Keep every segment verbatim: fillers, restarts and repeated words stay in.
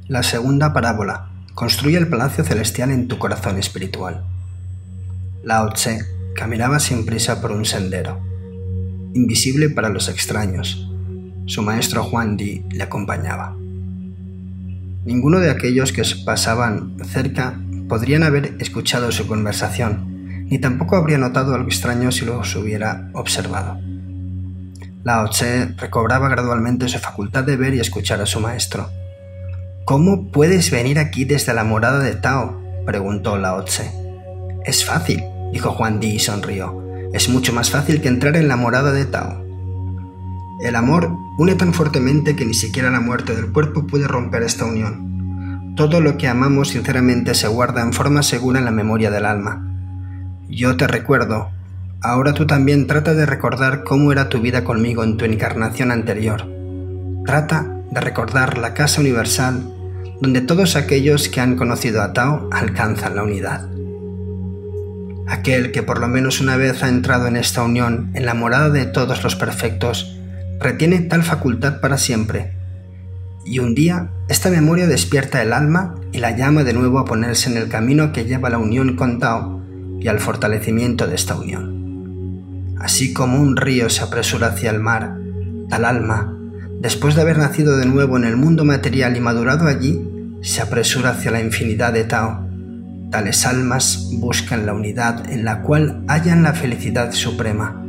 La segunda parábola. Construye el palacio celestial en tu corazón espiritual. Lao Tse caminaba sin prisa por un sendero, invisible para los extraños. Su maestro Huang Di le acompañaba. Ninguno de aquellos que pasaban cerca podrían haber escuchado su conversación, ni tampoco habría notado algo extraño si los hubiera observado. Lao Tse recobraba gradualmente su facultad de ver y escuchar a su maestro. «¿Cómo puedes venir aquí desde la morada de Tao?», preguntó Lao Tse. «Es fácil», dijo Huang Di y sonrió. «Es mucho más fácil que entrar en la morada de Tao». El amor une tan fuertemente que ni siquiera la muerte del cuerpo puede romper esta unión. Todo lo que amamos sinceramente se guarda en forma segura en la memoria del alma. Yo te recuerdo. Ahora tú también trata de recordar cómo era tu vida conmigo en tu encarnación anterior. Trata de recordar la casa universal donde todos aquellos que han conocido a Tao alcanzan la unidad. Aquel que por lo menos una vez ha entrado en esta unión, en la morada de todos los perfectos, retiene tal facultad para siempre. Y un día, esta memoria despierta el alma y la llama de nuevo a ponerse en el camino que lleva a la unión con Tao y al fortalecimiento de esta unión. Así como un río se apresura hacia el mar, tal alma, después de haber nacido de nuevo en el mundo material y madurado allí, se apresura hacia la infinidad de Tao. Tales almas buscan la unidad en la cual hallan la felicidad suprema.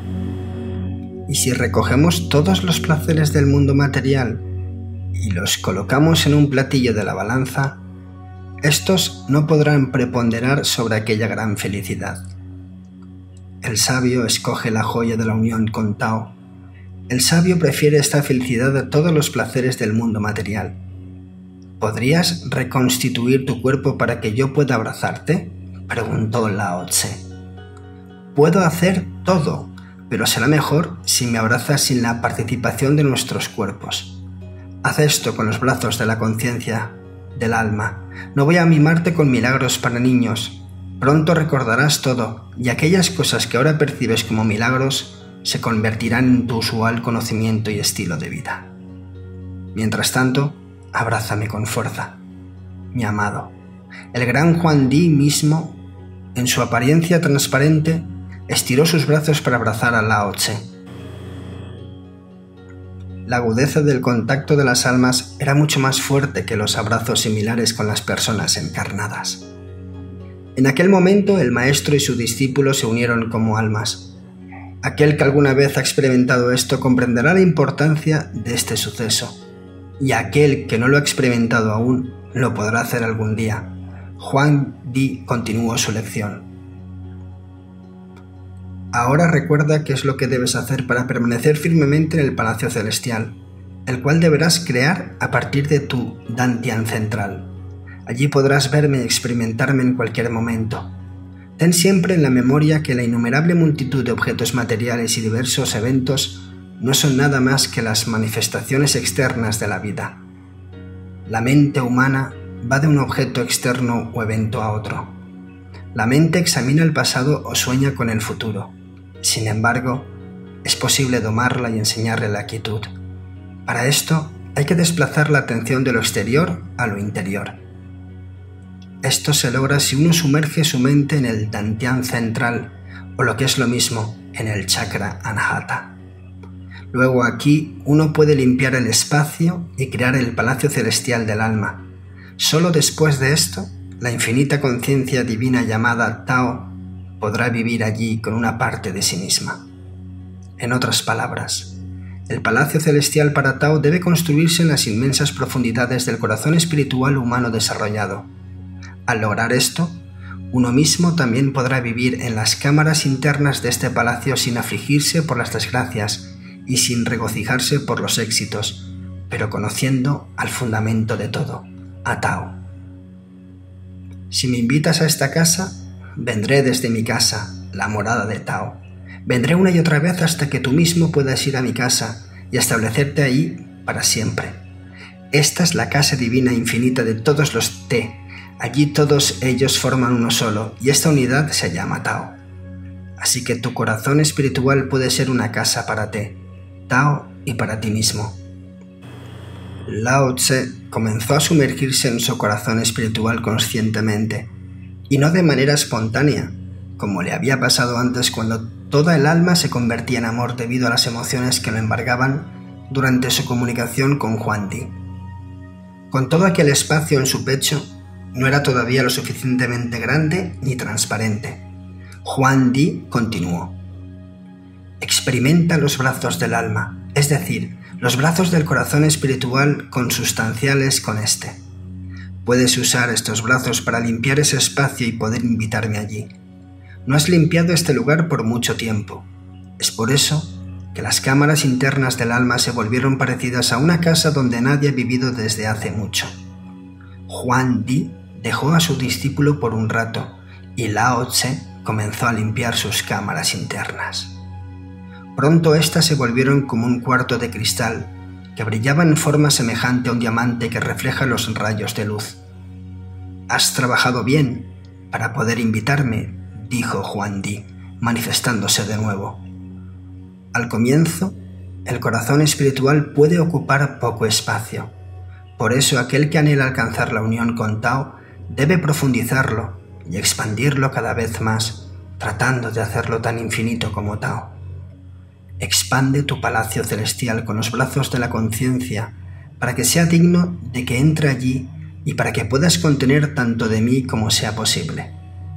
Y si recogemos todos los placeres del mundo material y los colocamos en un platillo de la balanza, estos no podrán preponderar sobre aquella gran felicidad. El sabio escoge la joya de la unión con Tao. El sabio prefiere esta felicidad a todos los placeres del mundo material. ¿Podrías reconstituir tu cuerpo para que yo pueda abrazarte?, preguntó Lao Tse. Puedo hacer todo, pero será mejor si me abrazas sin la participación de nuestros cuerpos. Haz esto con los brazos de la conciencia, del alma. No voy a mimarte con milagros para niños. Pronto recordarás todo, y aquellas cosas que ahora percibes como milagros se convertirán en tu usual conocimiento y estilo de vida. Mientras tanto, abrázame con fuerza, mi amado. El gran Huang Di mismo, en su apariencia transparente, estiró sus brazos para abrazar a Lao Tse. La agudeza del contacto de las almas era mucho más fuerte que los abrazos similares con las personas encarnadas. En aquel momento, el maestro y su discípulo se unieron como almas. Aquel que alguna vez ha experimentado esto comprenderá la importancia de este suceso, y aquel que no lo ha experimentado aún lo podrá hacer algún día. Huang Di continuó su lección. Ahora recuerda qué es lo que debes hacer para permanecer firmemente en el Palacio Celestial, el cual deberás crear a partir de tu Dantian central. Allí podrás verme y experimentarme en cualquier momento. Ten siempre en la memoria que la innumerable multitud de objetos materiales y diversos eventos no son nada más que las manifestaciones externas de la vida. La mente humana va de un objeto externo o evento a otro. La mente examina el pasado o sueña con el futuro. Sin embargo, es posible domarla y enseñarle la quietud. Para esto, hay que desplazar la atención de lo exterior a lo interior. Esto se logra si uno sumerge su mente en el Dantian central, o lo que es lo mismo, en el chakra Anahata. Luego aquí uno puede limpiar el espacio y crear el palacio celestial del alma. Solo después de esto, la infinita conciencia divina llamada Tao podrá vivir allí con una parte de sí misma. En otras palabras, el palacio celestial para Tao debe construirse en las inmensas profundidades del corazón espiritual humano desarrollado. Al lograr esto, uno mismo también podrá vivir en las cámaras internas de este palacio sin afligirse por las desgracias y sin regocijarse por los éxitos, pero conociendo al fundamento de todo, a Tao. Si me invitas a esta casa, vendré desde mi casa, la morada de Tao. Vendré una y otra vez hasta que tú mismo puedas ir a mi casa y establecerte ahí para siempre. Esta es la casa divina infinita de todos los Te. Allí todos ellos forman uno solo, y esta unidad se llama Tao. Así que tu corazón espiritual puede ser una casa para Te, Tao y para ti mismo. Lao Tse comenzó a sumergirse en su corazón espiritual conscientemente, y no de manera espontánea, como le había pasado antes cuando toda el alma se convertía en amor debido a las emociones que lo embargaban durante su comunicación con Huan Di. Con todo aquel espacio en su pecho, no era todavía lo suficientemente grande ni transparente. Huan Di continuó: experimenta los brazos del alma, es decir, los brazos del corazón espiritual consustanciales con este. Puedes usar estos brazos para limpiar ese espacio y poder invitarme allí. No has limpiado este lugar por mucho tiempo. Es por eso que las cámaras internas del alma se volvieron parecidas a una casa donde nadie ha vivido desde hace mucho. Huan Di dejó a su discípulo por un rato y Lao Tse comenzó a limpiar sus cámaras internas. Pronto éstas se volvieron como un cuarto de cristal que brillaba en forma semejante a un diamante que refleja los rayos de luz. «Has trabajado bien para poder invitarme», dijo Huan Di, manifestándose de nuevo. Al comienzo, el corazón espiritual puede ocupar poco espacio. Por eso aquel que anhela alcanzar la unión con Tao debe profundizarlo y expandirlo cada vez más, tratando de hacerlo tan infinito como Tao. Expande tu palacio celestial con los brazos de la conciencia para que sea digno de que entre allí y para que puedas contener tanto de mí como sea posible.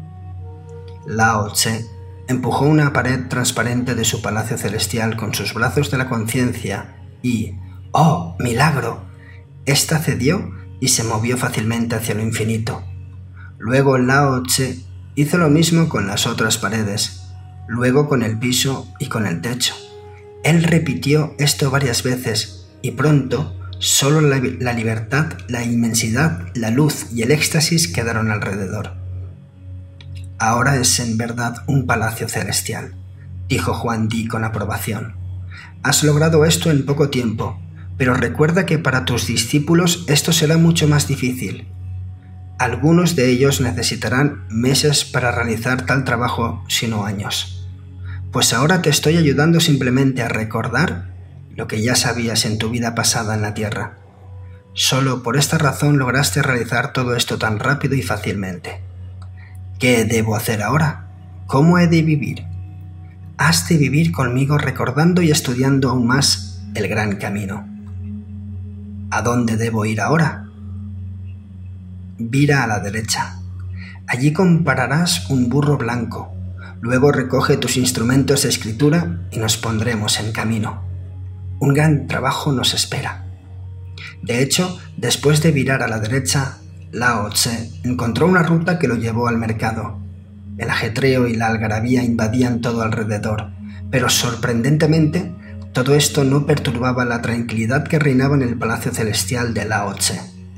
Lao Tse empujó una pared transparente de su palacio celestial con sus brazos de la conciencia y, ¡oh, milagro!, ésta cedió y se movió fácilmente hacia lo infinito. Luego Lao Tse hizo lo mismo con las otras paredes, luego con el piso y con el techo. Él repitió esto varias veces y pronto solo la, la libertad, la inmensidad, la luz y el éxtasis quedaron alrededor. «Ahora es en verdad un palacio celestial», dijo Huan Di con aprobación. «Has logrado esto en poco tiempo, pero recuerda que para tus discípulos esto será mucho más difícil. Algunos de ellos necesitarán meses para realizar tal trabajo, si no años. Pues ahora te estoy ayudando simplemente a recordar lo que ya sabías en tu vida pasada en la Tierra. Solo por esta razón lograste realizar todo esto tan rápido y fácilmente. ¿Qué debo hacer ahora? ¿Cómo he de vivir? Has de vivir conmigo recordando y estudiando aún más el gran camino. ¿A dónde debo ir ahora? Vira a la derecha. Allí compararás un burro blanco. Luego recoge tus instrumentos de escritura y nos pondremos en camino. Un gran trabajo nos espera». De hecho, después de virar a la derecha, Lao Tse encontró una ruta que lo llevó al mercado. El ajetreo y la algarabía invadían todo alrededor, pero sorprendentemente, todo esto no perturbaba la tranquilidad que reinaba en el palacio celestial de Lao Tse.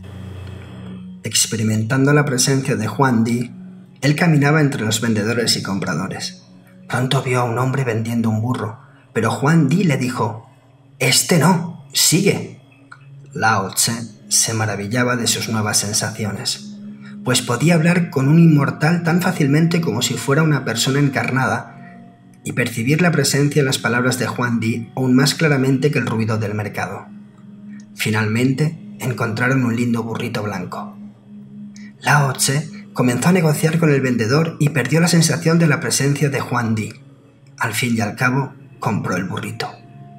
Experimentando la presencia de Huan Di, él caminaba entre los vendedores y compradores. Pronto vio a un hombre vendiendo un burro, pero Huan Di le dijo: «Este no, sigue». Lao Tse se maravillaba de sus nuevas sensaciones, pues podía hablar con un inmortal tan fácilmente como si fuera una persona encarnada y percibir la presencia en las palabras de Huan Di aún más claramente que el ruido del mercado. Finalmente encontraron un lindo burrito blanco. Lao Tse comenzó a negociar con el vendedor y perdió la sensación de la presencia de Huan Di. Al fin y al cabo, compró el burrito.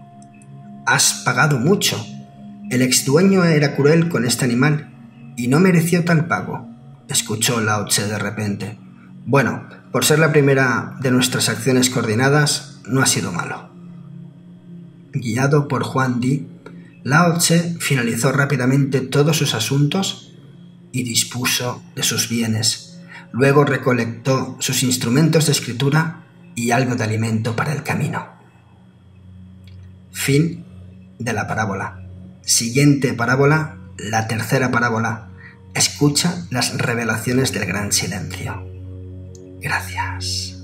«Has pagado mucho. El exdueño era cruel con este animal y no mereció tal pago», escuchó Lao Tse de repente. «Bueno, por ser la primera de nuestras acciones coordinadas, no ha sido malo». Guiado por Huan Di, Lao Tse finalizó rápidamente todos sus asuntos y dispuso de sus bienes. Luego recolectó sus instrumentos de escritura y algo de alimento para el camino. Fin de la parábola. Siguiente parábola, la tercera parábola. Escucha las revelaciones del gran silencio. Gracias.